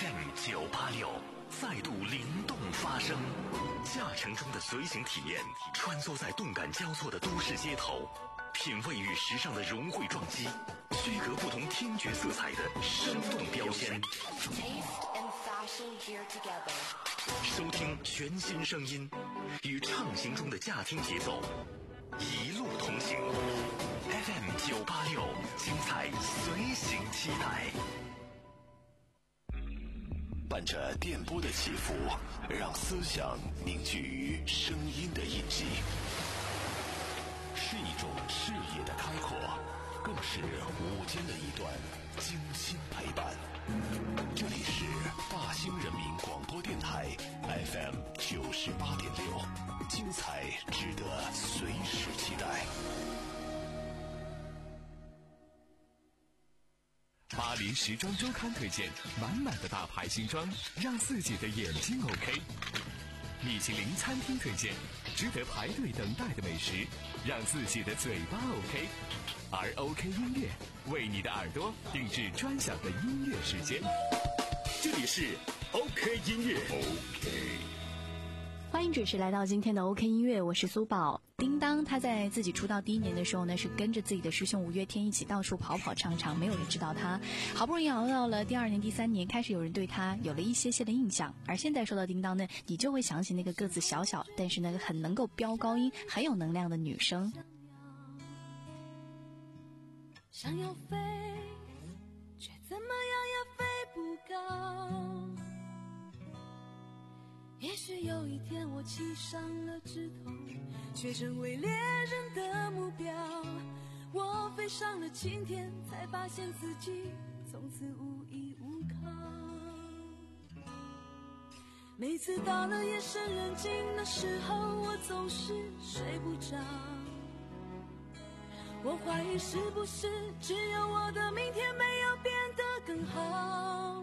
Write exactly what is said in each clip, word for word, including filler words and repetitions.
M 九八六再度灵动发声，驾乘中的随行体验，穿梭在动感交错的都市街头，品味与时尚的融汇撞击，区隔不同听觉色彩的生动标签。收听全新声音，与畅行中的驾听节奏，一路同行。F M 九八六，精彩随行期待。伴着电波的起伏，让思想凝聚于声音的印记，是一种视野的开阔，更是午间的一段精心陪伴。这里是大兴人民广播电台 F M 九十八点六，精彩值得随时期待。 巴黎时装周刊推荐满满的大牌新装，让自己的眼睛 OK。米其林餐厅推荐值得排队等待的美食，让自己的嘴巴 OK。而 OK 音乐为你的耳朵定制专享的音乐时间，这里是 OK 音乐。 OK， 欢迎准时来到今天的 OK 音乐，我是苏宝。叮当他在自己出道第一年的时候呢，是跟着自己的师兄五月天一起到处跑跑唱唱，没有人知道他。好不容易熬到了第二年第三年，开始有人对他有了一些些的印象。而现在说到叮当呢，你就会想起那个个子小小但是那个很能够飙高音很有能量的女生。 想要飞，却怎么样也飞不高。也许有一天我栖上了枝头，却成为猎人的目标。我飞上了青天，才发现自己从此无依无靠。每次到了夜深人静的时候，我总是睡不着。我怀疑是不是只有我的明天没有变得更好。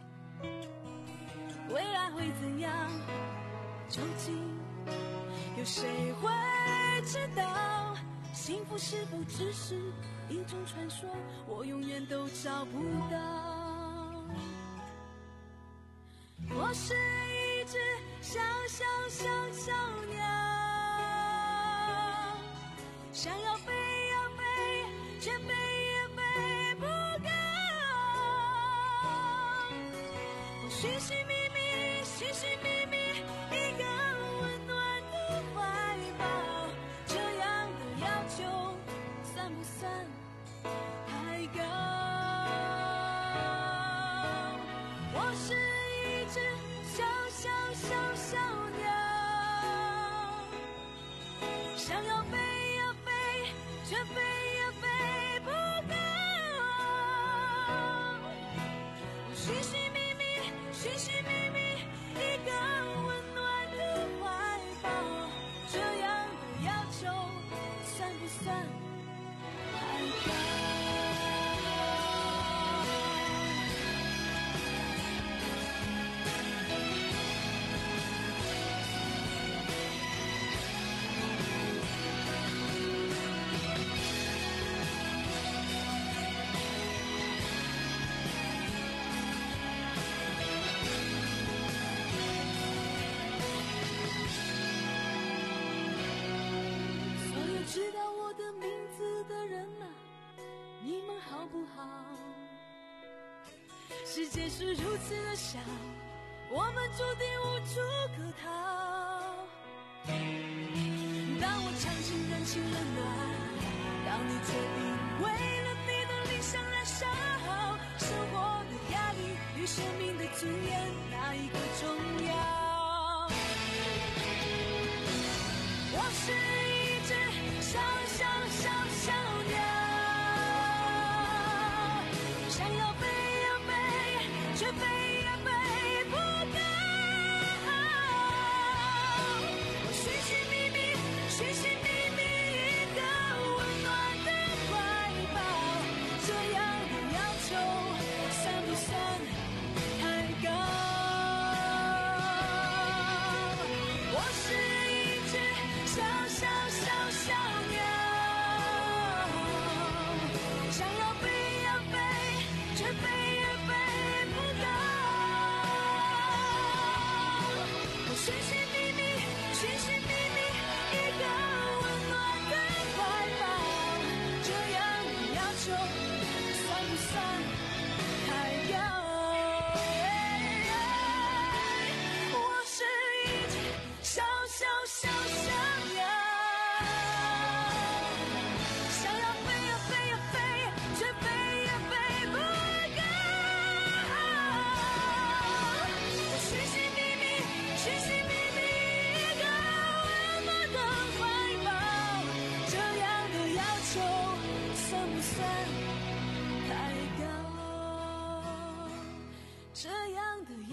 未来会怎样，究竟有谁会知道？幸福是否只是一种传说，我永远都找不到。我是一只小小小小鸟，想要飞呀飞，却飞也飞不高。我寻寻觅觅，寻寻觅觅一个温暖的怀抱，这样的要求算不算太高？我是一只小小小小鸟，想要飞呀飞，却飞也飞不高。我寻寻觅觅，寻寻觅觅一个温暖的怀抱，这样的要求算不算太高？所有知道我的名字的人啊，你们好不好？世界是如此的小，我们注定无处可逃。当我尝尽人情冷暖，当你决定为了你的理想燃烧，生活的压力与生命的尊严，哪一个重要？我是一只小小小小鸟，想要飞呀飞，却飞也飞不高。我寻寻觅觅，寻寻觅觅一个温暖的怀抱，这样的要求算不算太高？我是一只小小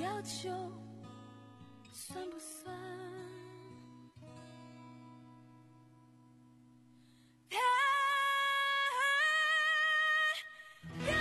要求算不算太高？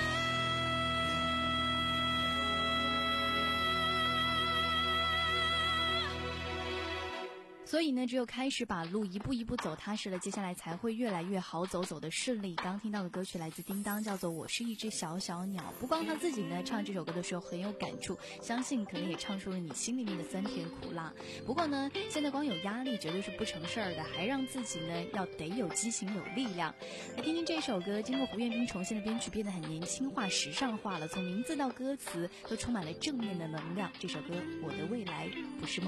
所以呢，只有开始把路一步一步走踏实了，接下来才会越来越好走，走的顺利。刚听到的歌曲来自叮当，叫做《我是一只小小鸟》。不光他自己呢唱这首歌的时候很有感触，相信可能也唱出了你心里面的酸甜苦辣。不过呢，现在光有压力绝对是不成事儿的，还让自己呢要得有激情有力量。来听听这首歌，经过胡彦斌重新的编曲，变得很年轻化、时尚化了，从名字到歌词都充满了正面的能量。这首歌《我的未来不是梦》。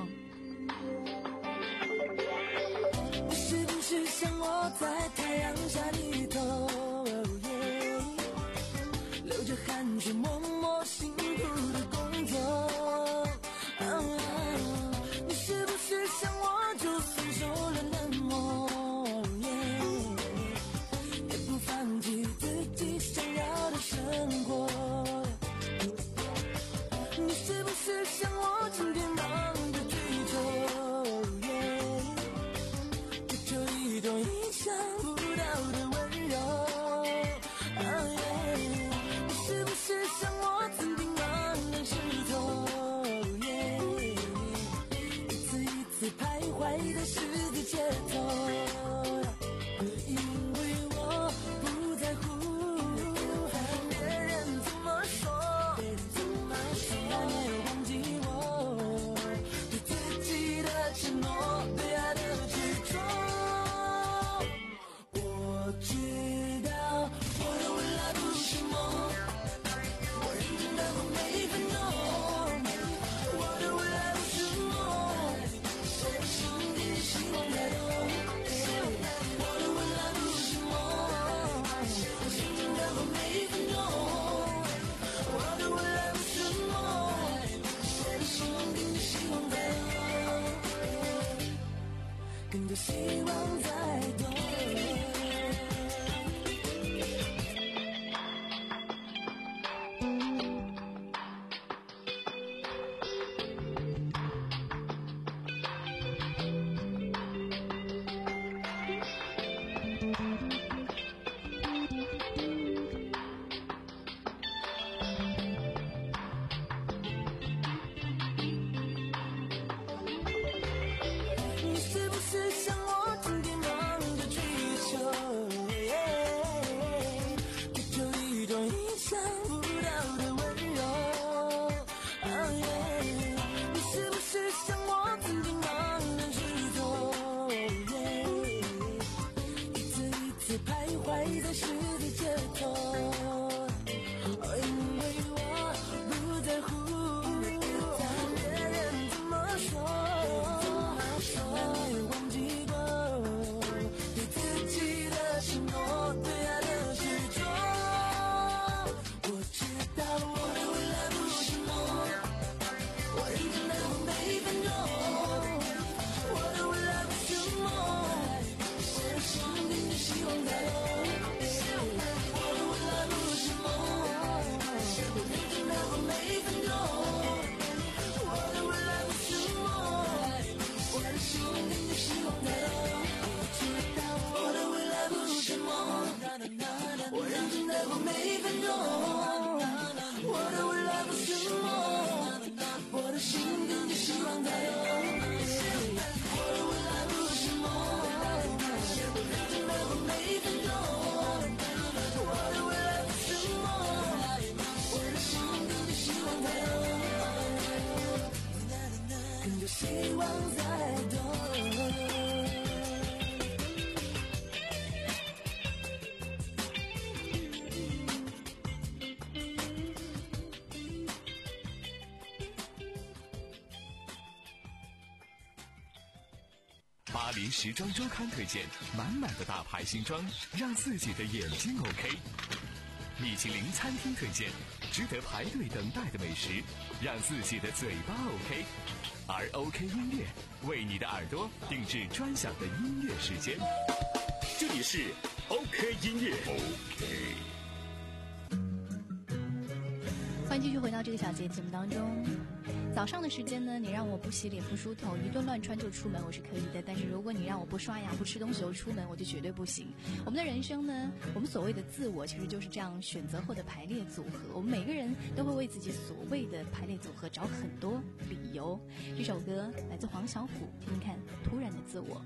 是不是像我在太阳下低头、oh yeah、流着汗水默默辛苦的工作、oh、你是不是像我就算受了冷漠、oh yeah、也不放弃自己想要的生活？你是不是像我整天忙着追求、oh yeah、一种意想不到的温柔、oh yeah、你是不是像我曾经茫然失措、oh yeah、一次一次徘徊在十字街头，因为我不在乎别人怎么说，但也忘记我对自己的承诺，对爱的执着。我知道我的未来不是梦，我认真的过每一分钟。我的未来不是梦，谁的心底希望太多。我的未来不是梦，我认真的过每一分钟。我的未来不是梦，谁的心底希望太多，跟着希望在动。你是不是像我整天忙着追求、yeah、追求一种意想不到的温柔、oh yeah、你是不是像我曾经茫然失措、oh yeah、一次一次徘徊在十字街头、oh、因为我不在乎别人怎么说，但也忘记过对自己的承诺，对爱的执着。我知道我的未来不是梦，我认真的过每一分钟。我的未来不是梦，谁的心底的希望太多。我的未来不是梦，我认真的过每一分钟。我的未来不是梦，我的心里的希望太多。我知道我的未来不是梦，我认真的过每一分钟。我的未来不是梦，我的心里的希望太多。我的未来不是梦，我认真的过每一分钟。我的未来不是梦，我的心里的希望太多，跟着希望在动。 巴黎时装周刊推荐满满的大牌新装，让自己的眼睛 OK。米其林餐厅推荐值得排队等待的美食，让自己的嘴巴 OK。而 OK 音乐为你的耳朵定制专享的音乐时间。这里是 OK 音乐 OK。 欢迎继续回到这个小节节目当中。 早上的时间呢，你让我不洗脸不梳头，一顿乱穿就出门，我是可以的。但是如果你让我不刷牙不吃东西就出门，我就绝对不行。我们的人生呢，我们所谓的自我其实就是这样选择后的排列组合。我们每个人都会为自己所谓的排列组合找很多理由。这首歌来自黄小琥，听听看，突然的自我。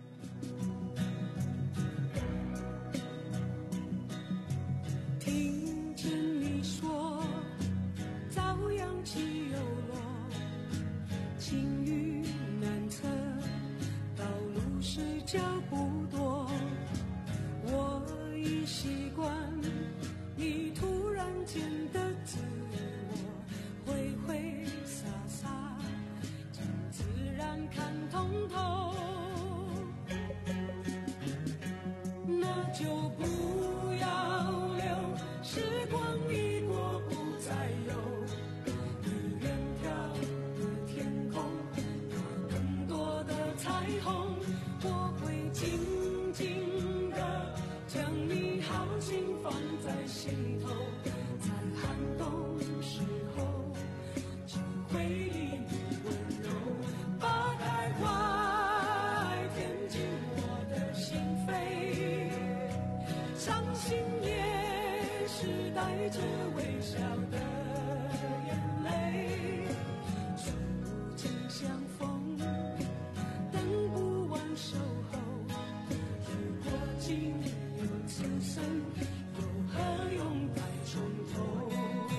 听见你说朝阳起又落，晴雨难测，道路是脚不多，我已习惯你突然间的自我，挥挥洒洒将自然看通透，那就不要留时光一过不再有，你远眺的天空有更多的彩虹，我会静静地将你好情放在心头，在寒冬时候就会以你温柔把开怀填进我的心扉，伤心也是带着微笑的眼泪，数不尽相逢，等不完守候，如果仅有此生，又何用待从头。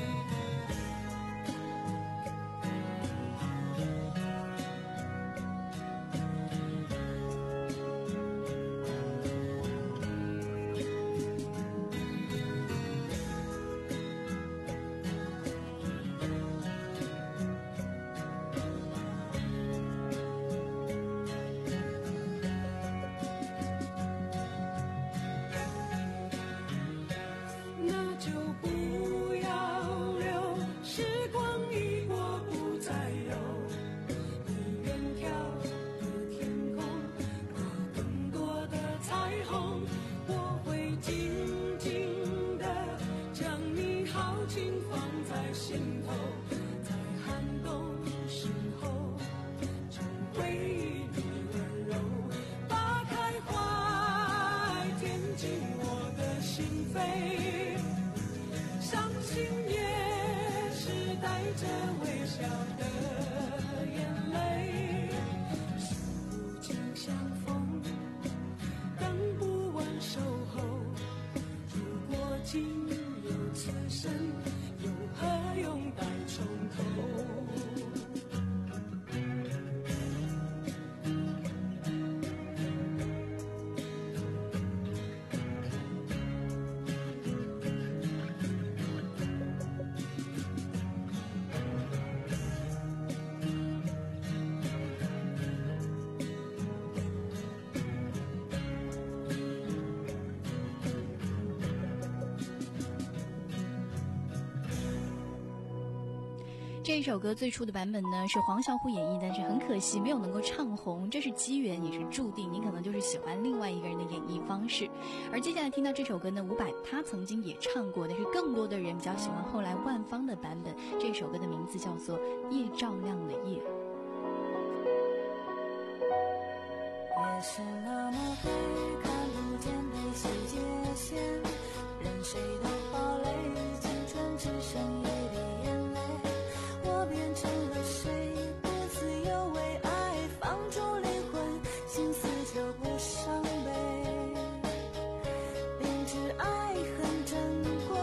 那就不要留时光一过不再有，你远眺的天空有更多的彩虹，我会静静地将你好情放在心头，在寒冬时候就会以你温柔把开怀填进我的心扉，伤心也是带着微笑的眼泪，数不尽相逢，等不完守候，如果仅有此生，又何用待从头。 这一首歌最初的版本呢是黄小琥演绎，但是很可惜没有能够唱红，这是机缘也是注定，你可能就是喜欢另外一个人的演绎方式。而接下来听到这首歌呢，伍佰他曾经也唱过，但是更多的人比较喜欢后来万芳的版本。这首歌的名字叫做《夜照亮了夜》。 夜是那么黑，看不见悲喜界限，任谁都堡垒，青春只剩一滴眼泪，我变成了谁，不自由为爱放逐灵魂，心思就不伤悲，明知爱很珍贵，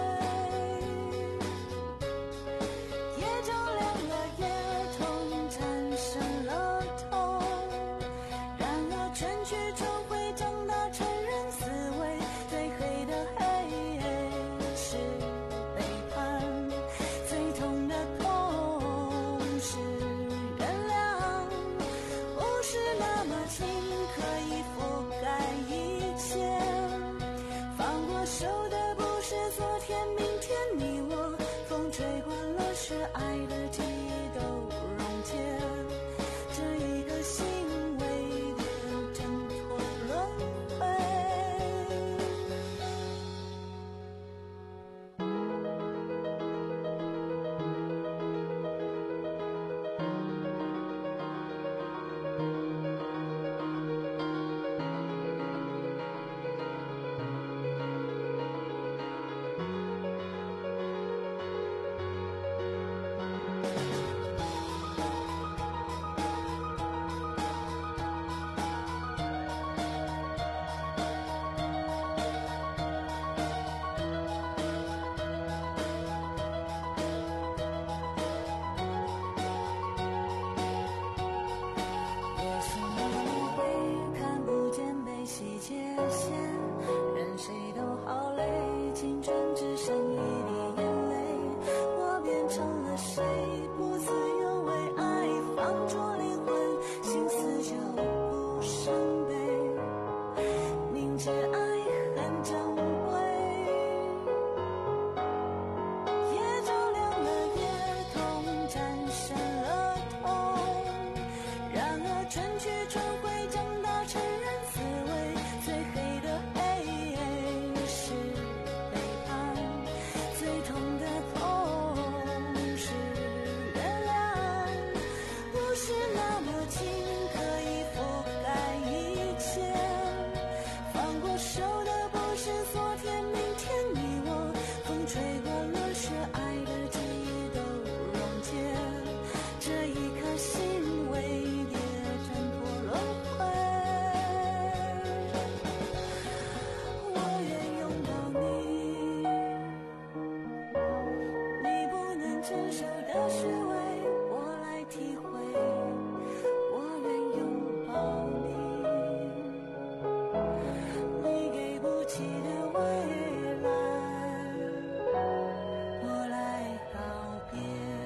夜照亮了夜，痛产生了痛，然而全剧终会长大成人思维，最黑的黑是背叛，最痛的痛是原谅，不是那么轻可以覆盖一切，放过手的不是昨天明天，你我风吹惯了是爱的记忆都溶解，这一个心为的挣脱轮回。 谁不自由为爱放逐灵魂，心思就不伤悲，明知爱很珍贵，也照亮了夜空，战胜了痛。然而春去春回，长大成人滋味，最黑的黑是背叛，最痛的痛是原谅。不是那么近可以覆盖一切，放过手的不是昨天明天你我，风吹过了雪，爱的记忆都溶解，这一颗心为跌挣脱轮回。我愿拥抱你，你不能承受的虚伪我来体会。我愿拥抱你，你给不起的未来我来告别。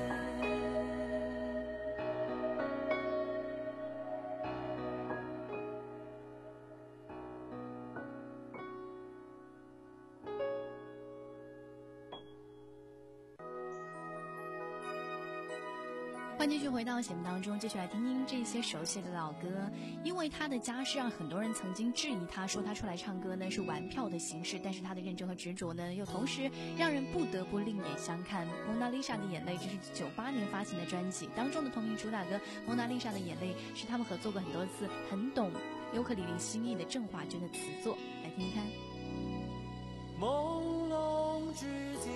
欢迎继续回到节目当中，继续来听听这些熟悉的老歌。因为他的家世让很多人曾经质疑他，说他出来唱歌呢是玩票的形式，但是他的认真和执着呢，又同时让人不得不另眼相看。蒙娜丽莎的眼泪，这是九八年发行的专辑当中的同名主打歌《蒙娜丽莎的眼泪》，是他们合作过很多次，很懂尤克里里心意的郑华娟的词作。来听听看。 朦胧之间，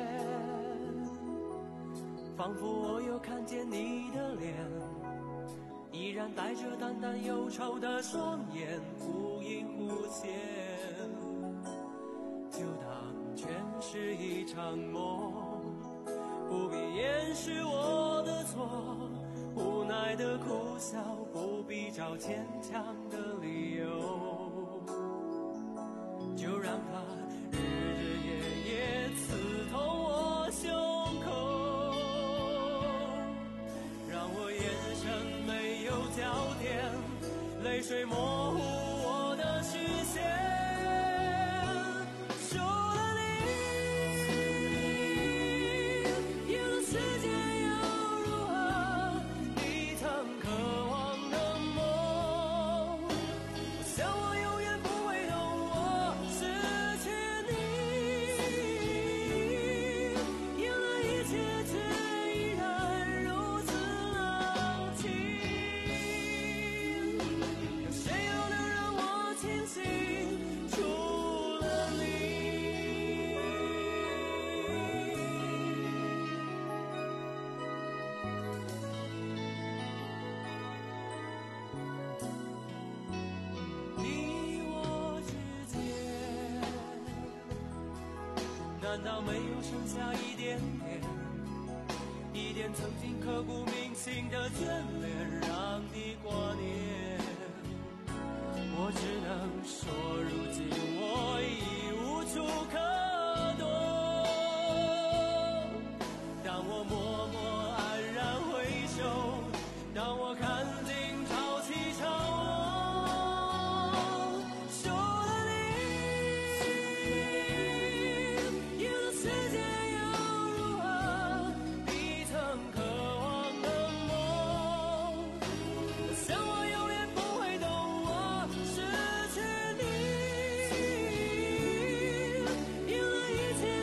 仿佛我又看见你的脸，依然带着淡淡忧愁的双眼，忽隐忽现，就当全是一场梦，不必掩饰我的错，无奈的苦笑，不必找坚强的理由，就让它日日夜夜刺痛我胸口，让我眼神没有焦点，泪水模糊我的视线。受了你，有了世界又如何？你曾渴望的梦，我想我永远不会懂我失去你，有了一切却依然如此冷清，有谁又能让我清醒？除了你。你我之间，难道没有剩下一点点，一点曾经刻骨铭心的眷恋，让你挂念？我只能说，如今我已无处可躲。当我默默安然回首，当我看尽潮起潮落，受了你，有了世界又如何？你曾渴望的梦，我想我永远不会懂我失去你，有了一切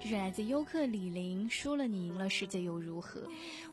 这是来自优客李玲，输了你赢了世界又如何。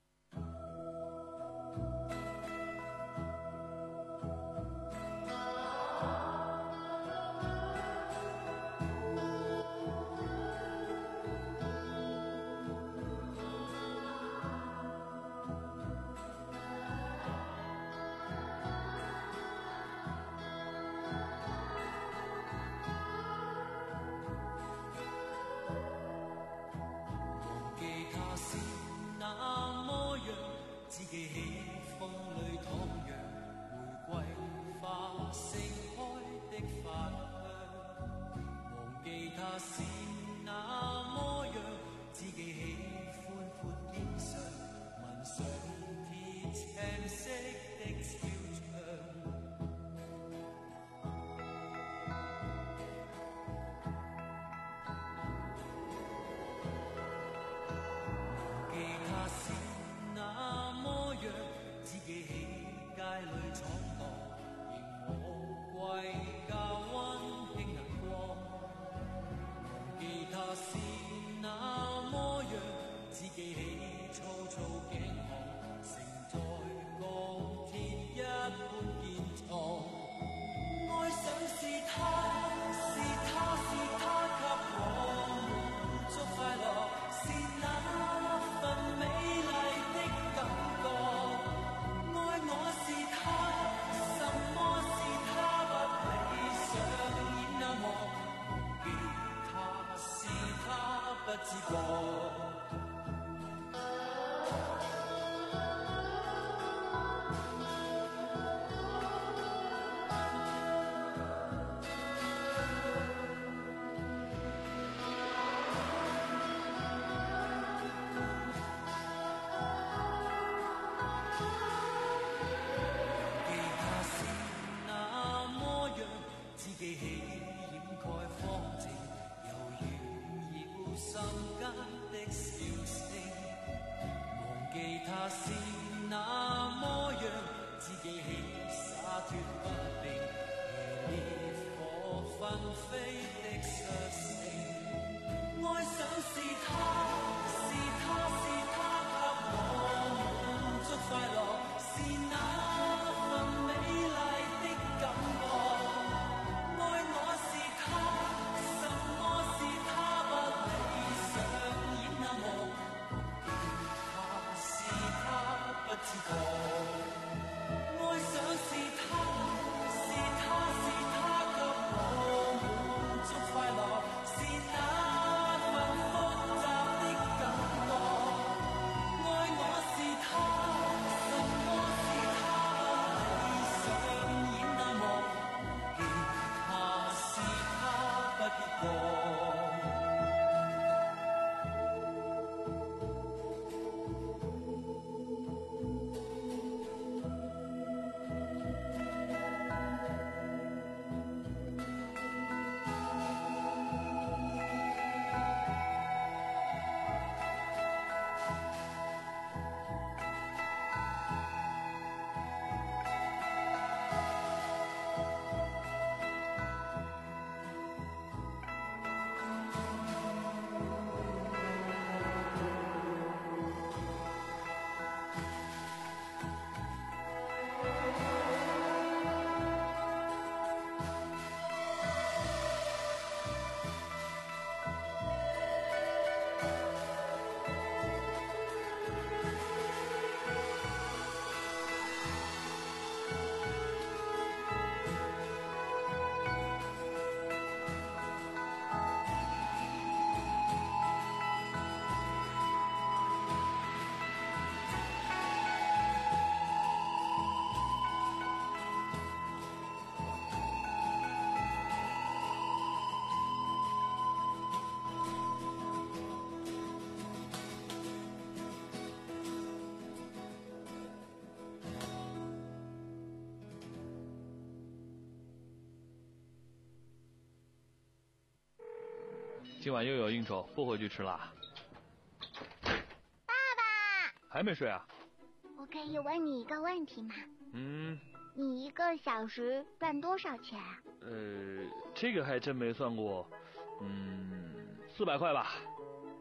今晚又有应酬，不回去吃啦。 爸爸， 还没睡啊？ 我可以问你一个问题吗？ 嗯。 你一个小时赚多少钱啊？ 呃，这个还真没算过，嗯，四百块吧。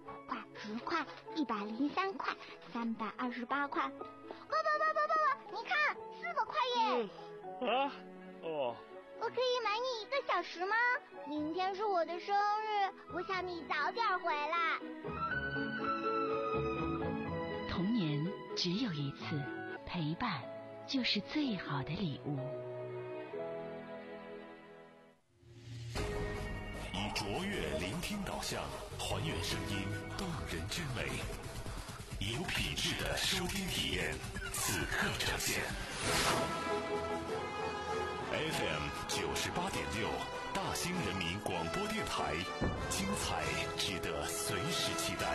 十块，一百零三块，三百二十八块。爸爸爸爸爸爸，你看，四百块耶！ 嗯、啊，哦。 我可以买你一个小时吗？明天是我的生日，我想你早点回来。 童年只有一次，陪伴就是最好的礼物。 以卓越聆听导向，还原声音动人之美，有品质的收听体验，此刻呈现。F M 九十八点六，大兴人民广播电台，精彩值得随时期待。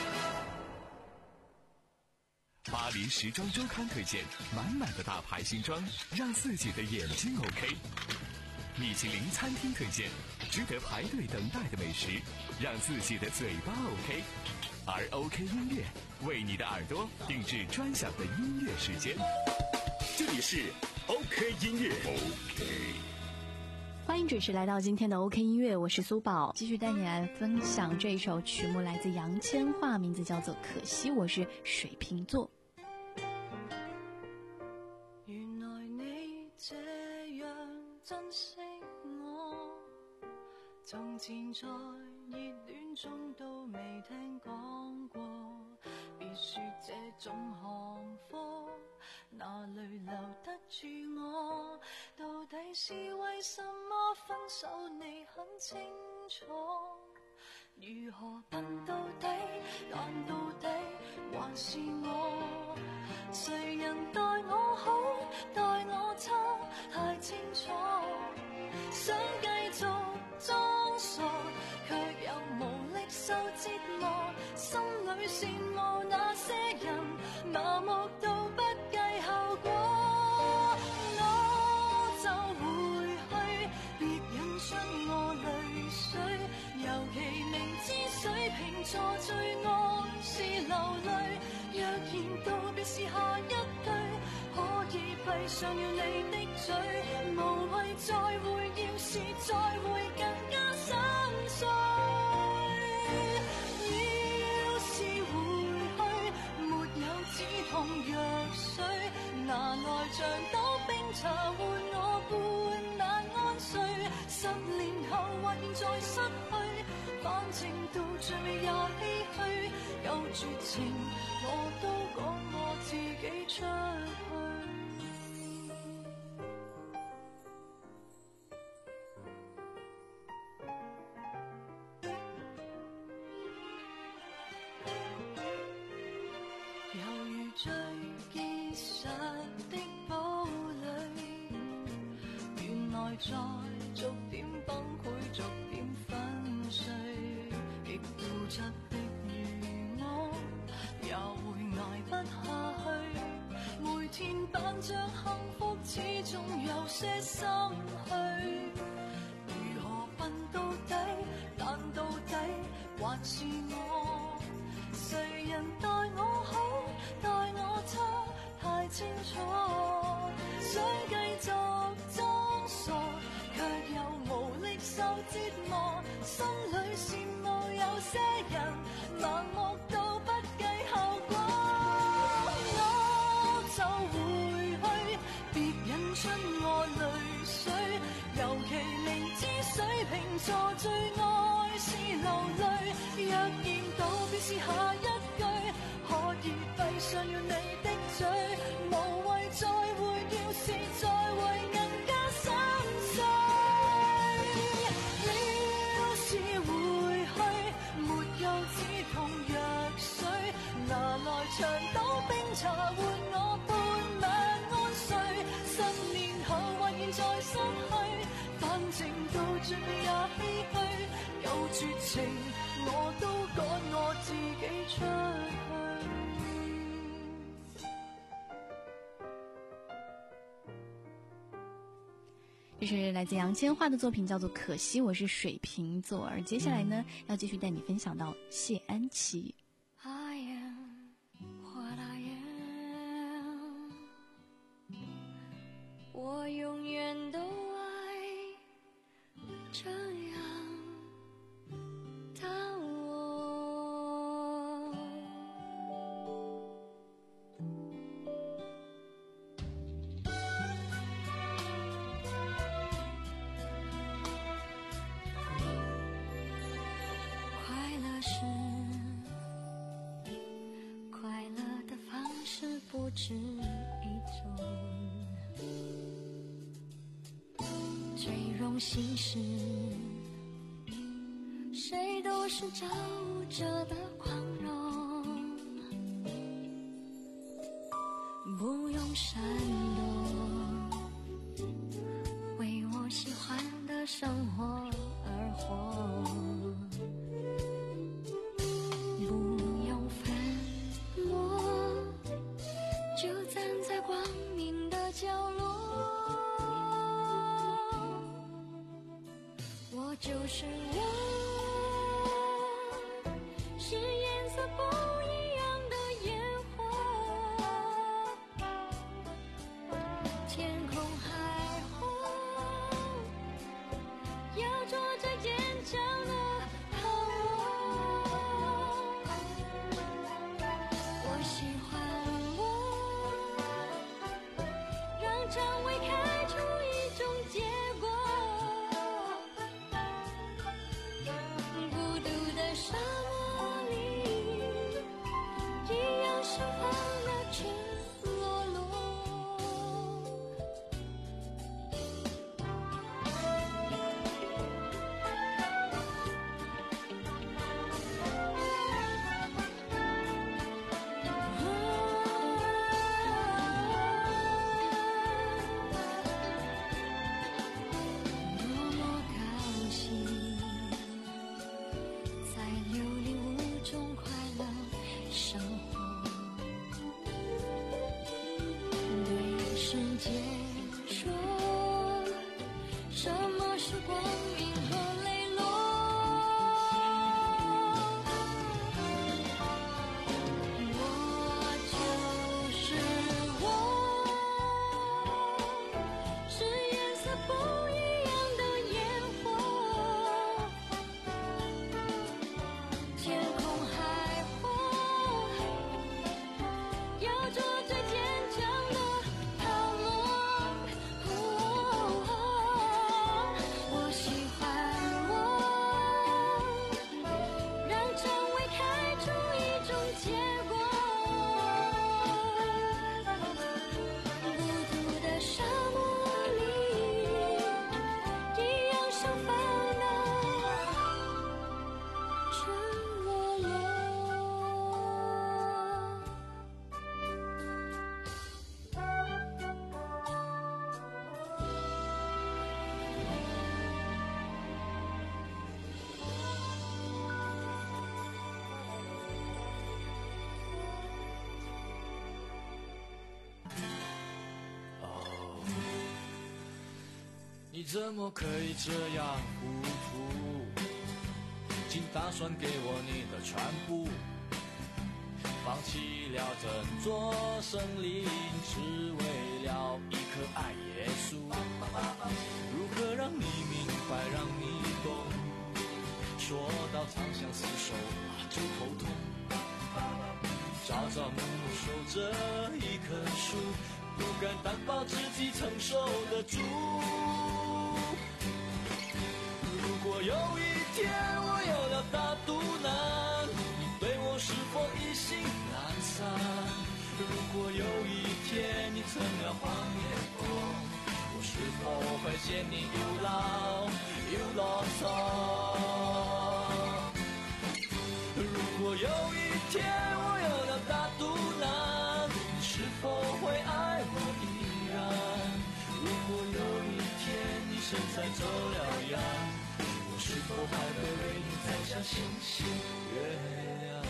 巴黎时装周刊推荐，满满的大牌新装，让自己的眼睛 OK。米其林餐厅推荐，值得排队等待的美食，让自己的嘴巴 OK。而 OK 音乐为你的耳朵定制专享的音乐时间。这里是 OK 音乐 OK。 欢迎准时来到今天的 OK 音乐，我是苏宝，继续带你来分享这一首曲目，来自杨千嬅，名字叫做《可惜我是水瓶座》。 原來你這樣珍惜我，從前在熱戀中都未聽講過，別說這種行貨哪裏留得住我，到底是為什麼分手你很清楚，如何笨到底，懶到底，還是我，誰人待我好，待我差，太清楚，想繼續裝傻，卻又無力受折磨，心裏羨慕那些人，麻木到不計後果，我就回去，別引出我淚水，尤其明知水瓶座最愛是流淚，若然道別是下一句，可以閉上了你的嘴，無謂再會，要是再會更加心碎，要是回去沒有止痛藥水，拿來像朵冰茶換我半晚安睡，十年後或現在失去，反正到最尾也唏噓，有絕情我都趕我自己出去。猶如最結實的堡壘，原來在逐點崩潰，逐點粉碎，極固執的如我，也會捱不下去，每天扮着幸福，始終有些心虛，如何笨到底，懶到底，還是我，誰人待我好，待我差，太清楚，想繼續裝傻，卻又無力受折磨，心裏羨慕有些人，盲目到不計後果，我就回去，別引出我淚水，尤其明知水瓶座最愛是流淚，若然道別是下一句，可以閉上了你的嘴，無謂再會，要是再會更加心碎，要是回去沒有止痛藥水，拿來長島冰茶換我半晚安睡，十年後或現在失去，反正到最尾也唏噓，有絕情我都趕我自己出去。 这是来自杨千嬅的作品，叫做《可惜我是水瓶座》。而接下来呢，要继续带你分享到谢安琪。 I am what I am， 我永远都爱这样，当我只一种最荣幸是谁都是造物者的宽容，不用闪躲，为我喜欢的生活而活，不用粉墨，就站在光明的角落，我就是我，是颜色不一样的烟火，天空海阔，要做最坚强的好我，我喜欢我，让蔷薇开出一种结果，孤独的沙漠里一样盛放的赤裸裸。多么高兴，在有理无中快乐生活，对世界说，什么是光明和磊落？我就是我，是颜色不一样的烟火，天空海阔，要做最坚强的泡沫。我喜欢我，让蔷薇开出一种结果，孤独的沙漠里一样盛放的赤裸裸。 你怎么可以这样糊涂？竟打算给我你的全部，放弃了整座森林，只为了一颗爱耶稣。如何让你明白，让你懂？说到长相厮守啊，就头痛。朝朝暮暮守着一棵树，不敢担保自己承受得住。如果有一天我有了大肚腩，你对我是否一心懒散？如果有一天你成了黄脸婆，我是否会嫌你又老又啰嗦？如果有一天我有了大肚腩，你是否会爱我依然？如果有一天你身材走了样，我是否还会为你摘下星星月亮？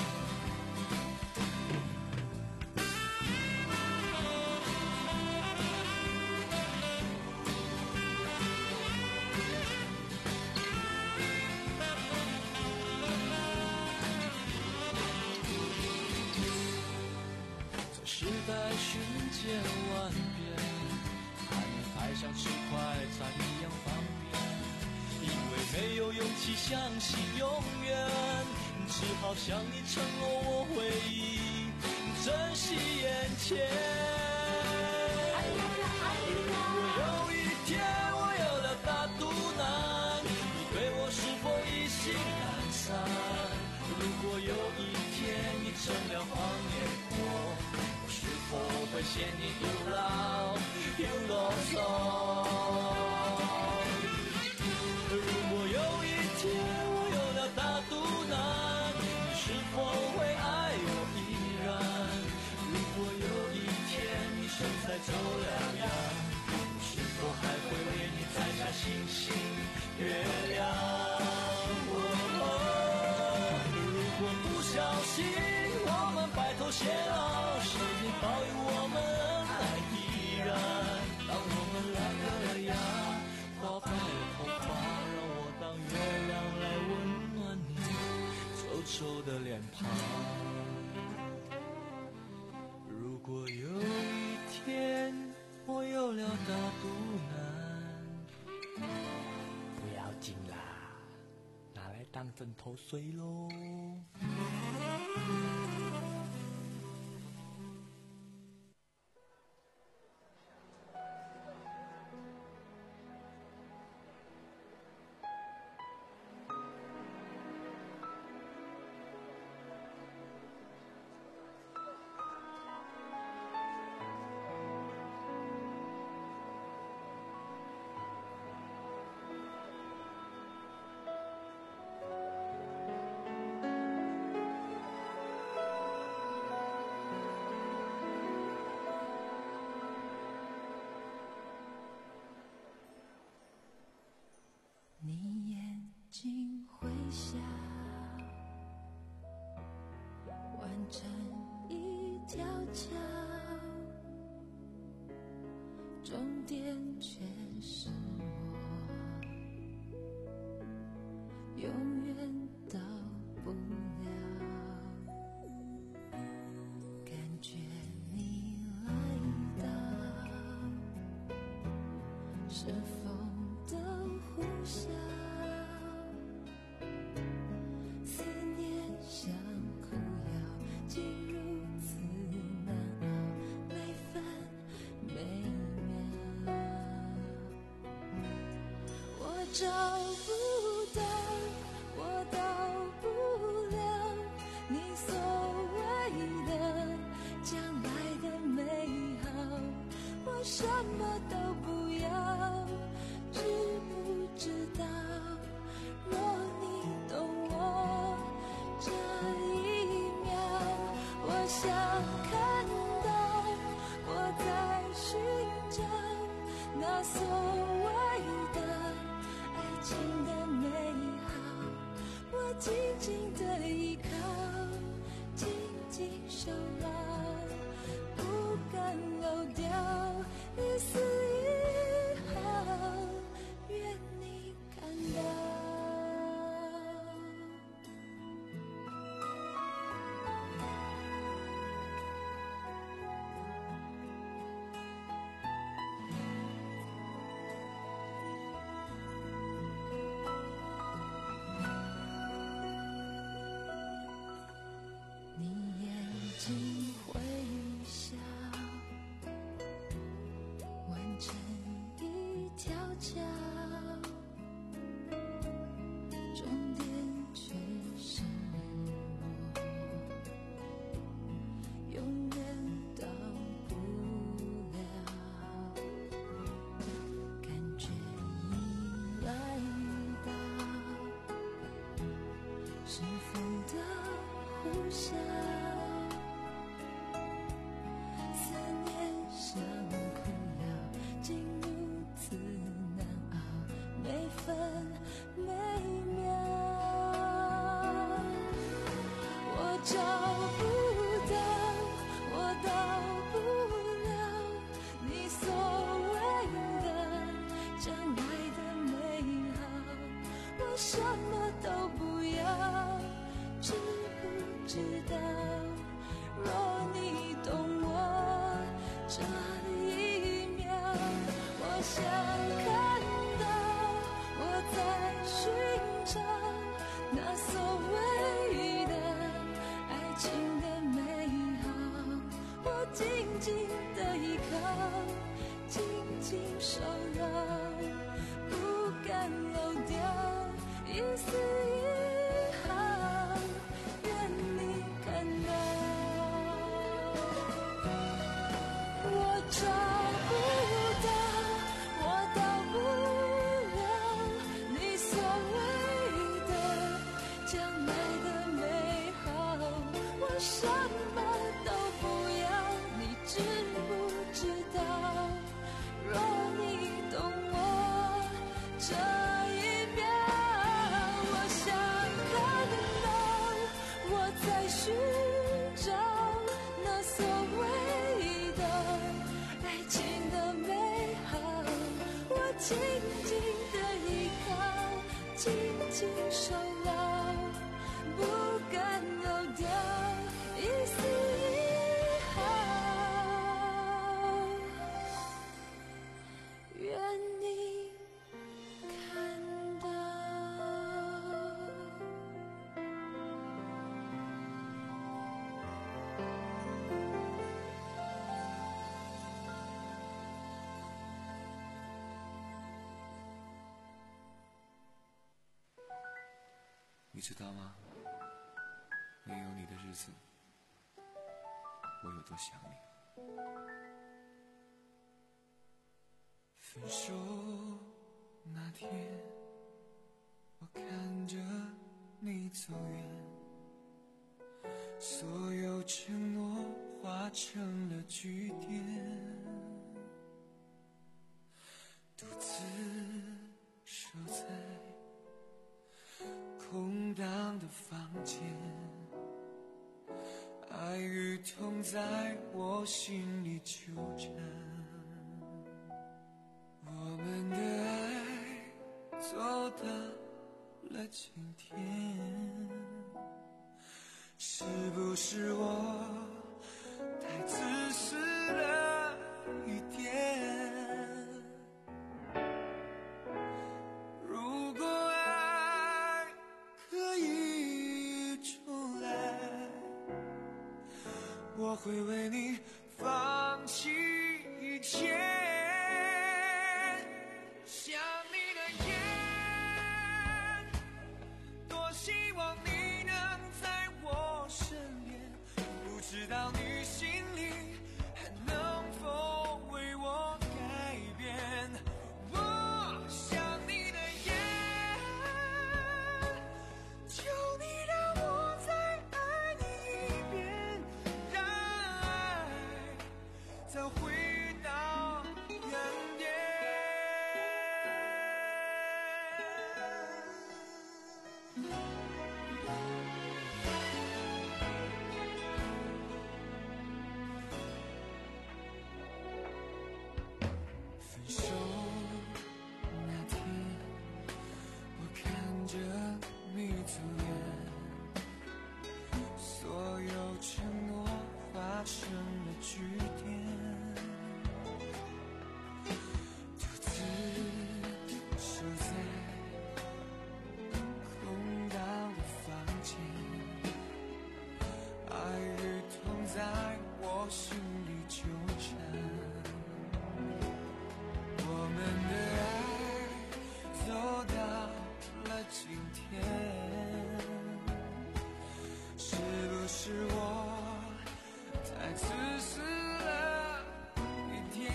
这时代瞬间万变，还能拍像吃快餐一样方便，因为没有勇气相信永远，只好向你承诺我会珍惜眼前。如果有一天我有了大肚腩，你对我是否一心懒散？如果有一天你成了黄脸婆，我是否会嫌你又老又啰嗦。如果有一天我有了大肚腩，你是否会爱我依然？如果有一天你身材走两样，我是否还会为你摘下星星月亮？哦哦，如果不小心我们白头偕老，是你保佑我们爱依然。当我们烂掉了牙，花白了头发，让我当月亮来温暖你皱皱的脸庞。如果有一天我有了大肚腩，不要紧啦，拿来当枕头睡咯。 你眼睛会笑，完成一条桥，终点却是我，永远到不了。感觉你来到，是风的呼啸，思念像苦药，竟如此难熬，每分每秒。我找不到，我到不了你所谓的将来的美好，我什么都不要。知不知道，若你懂我这一秒，我想看到我在寻找那所谓的爱情的美好，我紧紧的依靠，紧紧守牢，不敢漏掉一丝一毫，愿你看到。你眼睛会笑，完成一条桥，终点却是我，永远到不了。感觉你来到，是风的呼啸，思念像苦药，竟如此难熬，每分每秒。我找不到，我到不了你所谓的将来的美好，我什么都不要。知不知道，若你懂我这一秒，我想看到我在寻找那所谓的爱情的美好，我紧紧的依靠，紧紧守牢，不敢漏掉一丝一毫，愿你看到。 紧紧守牢，不敢漏掉一丝一毫。愿你看到。 你知道吗？没有你的日子，我有多想你。分手那天，我看着你走远，所有承诺化成了句点，独自守在空荡的房间，爱与痛在我心里纠缠，我们的爱走到了今天，是不是我太自私了一点？如果爱可以重来，我会为你放弃一切。想你的眼，多希望你能在我身边，不知道你心里还能否为我改变。我想你的眼，求你让我再爱你一遍，让爱再回到原点。分手那天，我看着你走远，所有承诺化成了句点，独自守在空荡的房间，爱与痛在我心里纠缠，我们的爱走到了今天，是不是我太自私了一点？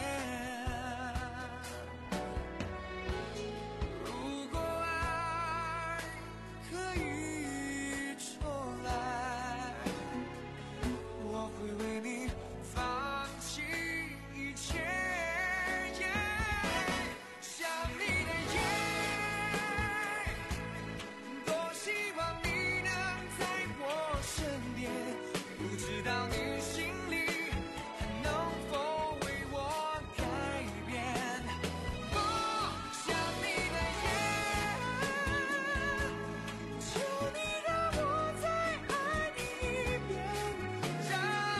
如果爱可以重来，我会为你放弃一切。想你的眼，多希望你能在我身边，不知道你心里还能否为我改变。我想你的眼，求你让我再爱你一遍，让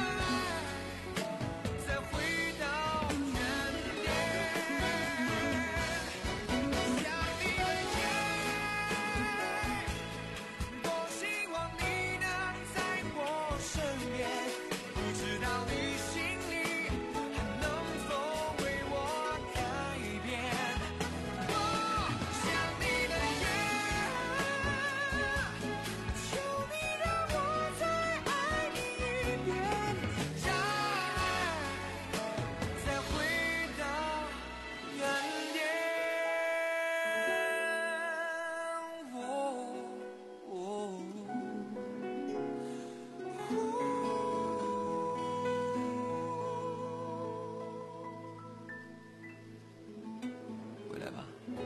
爱再回到原点。想你的眼，多希望你能在我身边，不知道你心里还能否为我改变。我想你的眼，求你让我再爱你一遍，让爱再回到原点。回来吧，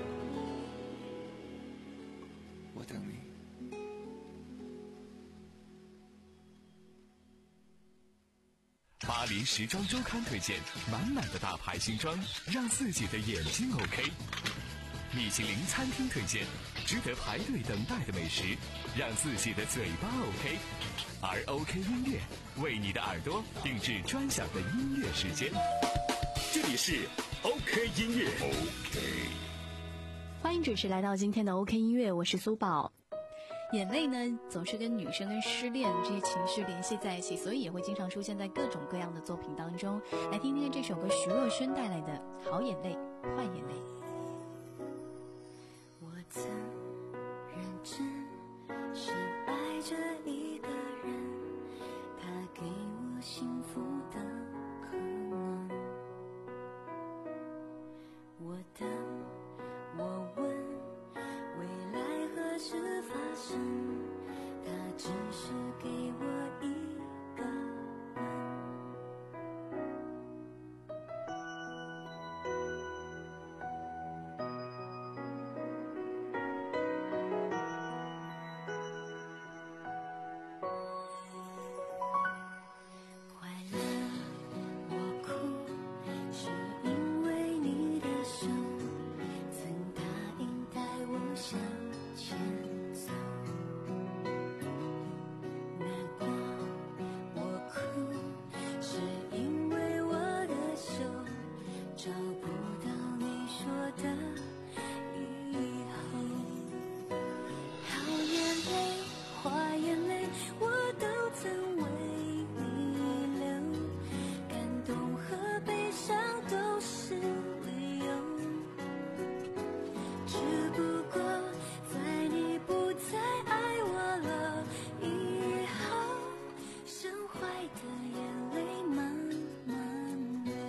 我等你。 巴黎时装周刊推荐满满的大牌新装，让自己的眼睛 OK。 米其林餐厅推荐，值得排队等待的美食，让自己的嘴巴 OK。而 OK 音乐为你的耳朵定制专享的音乐时间。这里是 OK 音乐 OK。 欢迎准时来到今天的 OK 音乐，我是苏宝。眼泪呢，总是跟女生跟失恋这些情绪联系在一起，所以也会经常出现在各种各样的作品当中。来听听这首歌，徐若瑄带来的《好眼泪坏眼泪》。 我曾认真是爱着一个人，他给我幸福的可能。我等，我问，未来何时发生？他只是给我一个吻。快乐我哭，是因为你的手曾答应带我向前走。难过我哭，是因为我的手找不到你说的以后。好眼泪坏眼泪我都曾为你流，感动和悲伤都是理由，只不过在你不再爱我了以后，剩坏的眼泪慢慢流。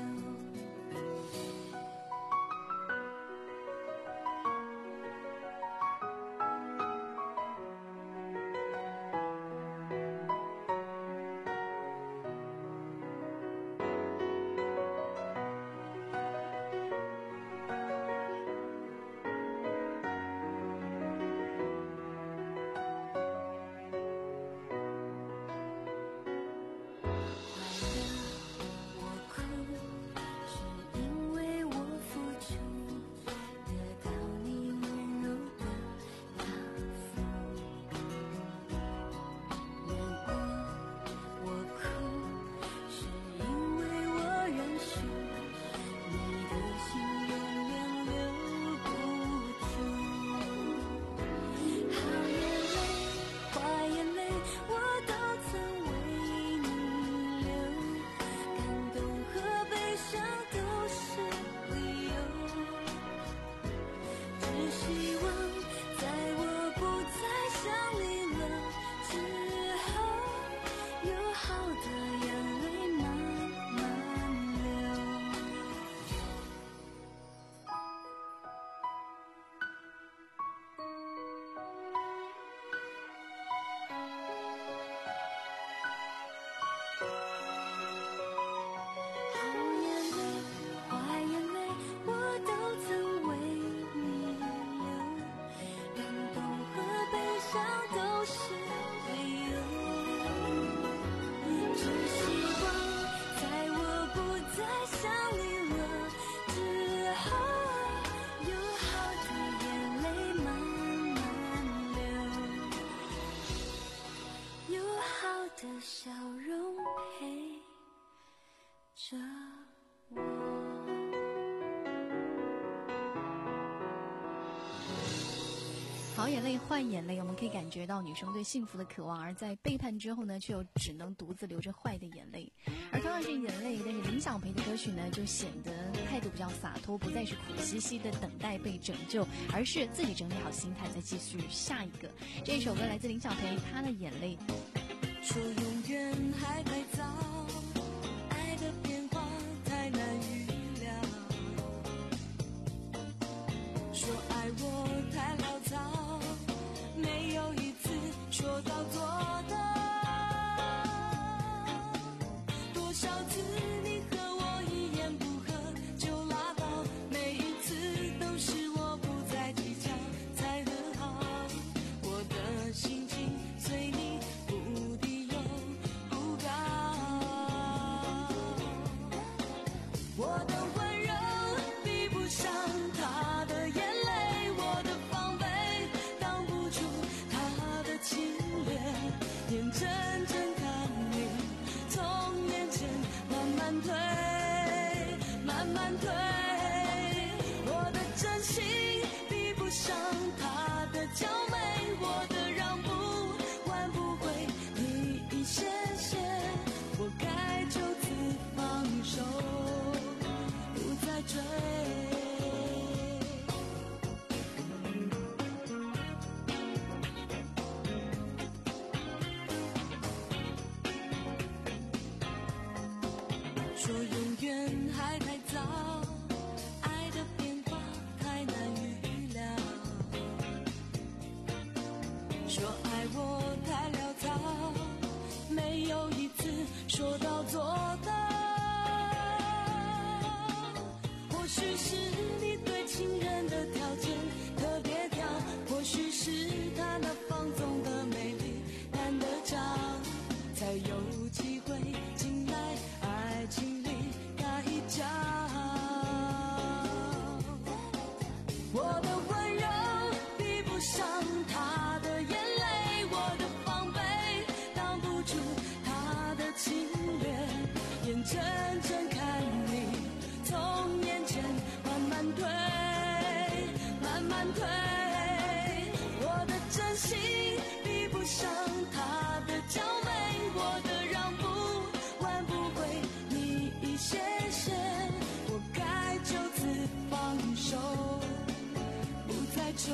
我哭，是因为我付出，得到你温柔的答复。难过我哭，是因为我认输，你的心永远留不住。好眼泪坏眼泪我都曾为你流，感动和悲伤都是理由，只希望在我不再想你了之后，有好的眼泪慢慢流。好眼泪坏眼泪我都曾为你流，感动和悲伤都是理由，只希望在我不再想你了之后，有好的眼泪慢慢流，有好的笑容陪着我。 好眼泪坏眼泪，我们可以感觉到女生对幸福的渴望，而在背叛之后呢，却又只能独自流着坏的眼泪。而同样是眼泪，但是林小培的歌曲呢，就显得态度比较洒脱，不再是苦兮兮的等待被拯救，而是自己整理好心态，再继续下一个。这一首歌来自林小培，她的眼泪。 说永远还太早，爱的变化太难预料，说爱我太潦草，没有一次说到做到，多少次你和我一言不合就拉倒，每一次都是我不再计较才和好，我的心情随你不低又不高，我的温柔比不上他的眼泪， 说爱我太潦草，没有一次说到做到。或许是你对情人的条件特别挑，或许是他那放纵的美丽难得着，才有机会进来爱情里嘎一脚。我的温柔比不上他的眼泪，我的防备挡不住他的侵略，眼睁睁看你从眼前慢慢退，慢慢退。我的真心比不上他的娇媚，我的让步挽不回你一些些，我该就此放手，不再追。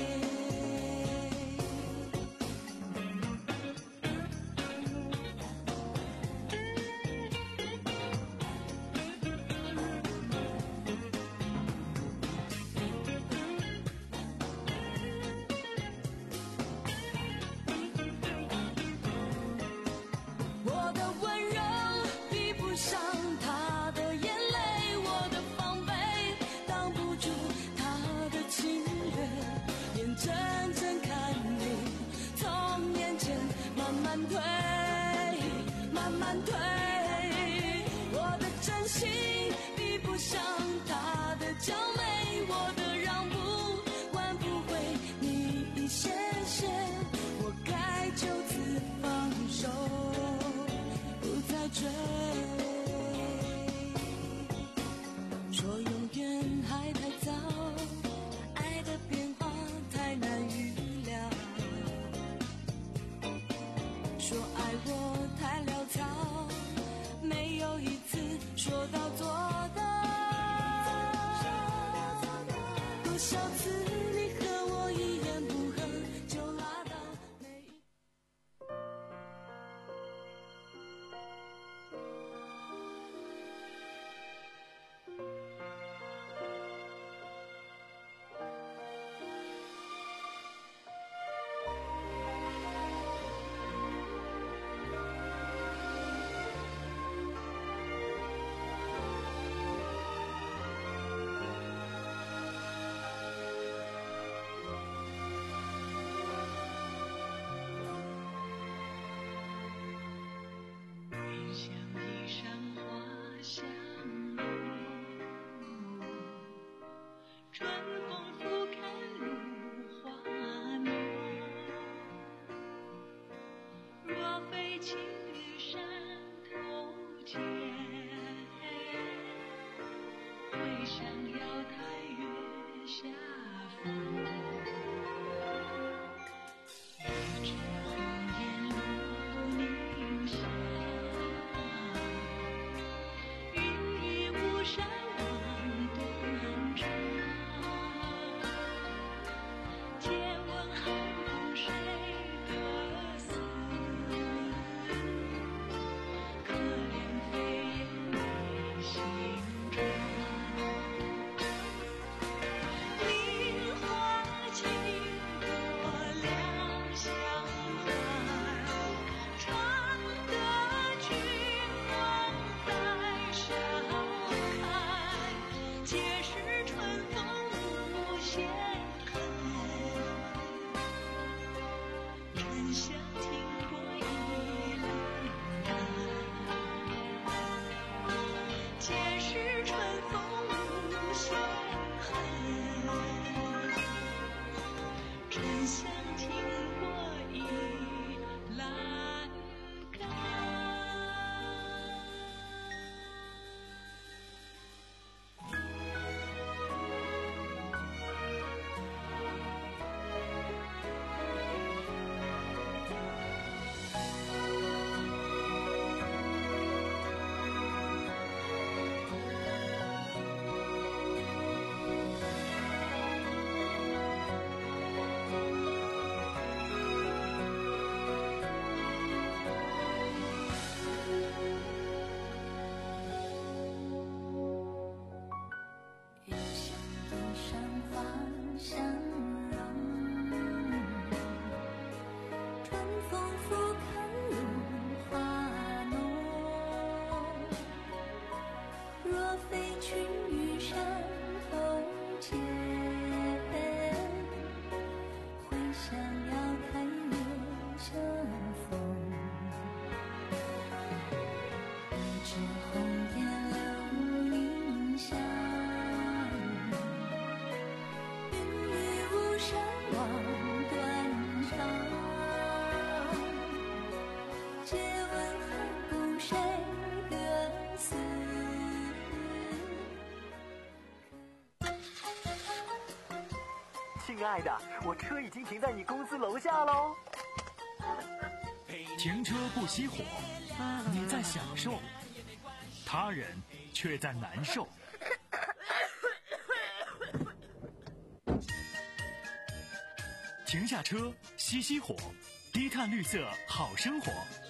我的温柔比不上他的眼泪，我的防备挡不住他的侵略，眼睁睁看你从眼前慢慢退，慢慢退。我的真心比不上他的娇媚，我的让步挽不回你一些些，我该就此放手，不再追。说永远还太早，爱的变化太难预料。说爱我太潦草，没有一次说到做到。多少次你和我一言不合就拉倒，每一像一扇花香浓，春风拂开露花浓。若非情侣山头见，会想瑶台月下逢。一枝红艳露凝香，云雨巫山望断肠。借问寒风谁得似？可怜飞燕你心肠。菱花轻过两相还，传得君王在上开。皆是春风无限恨，沉香轻过一轮开。皆是春风无限恨，沉香轻过一栏杆。 亲爱的，我车已经停在你公司楼下喽。 停车不熄火，你在享受，他人却在难受。停下车，熄熄火，低碳绿色好生活。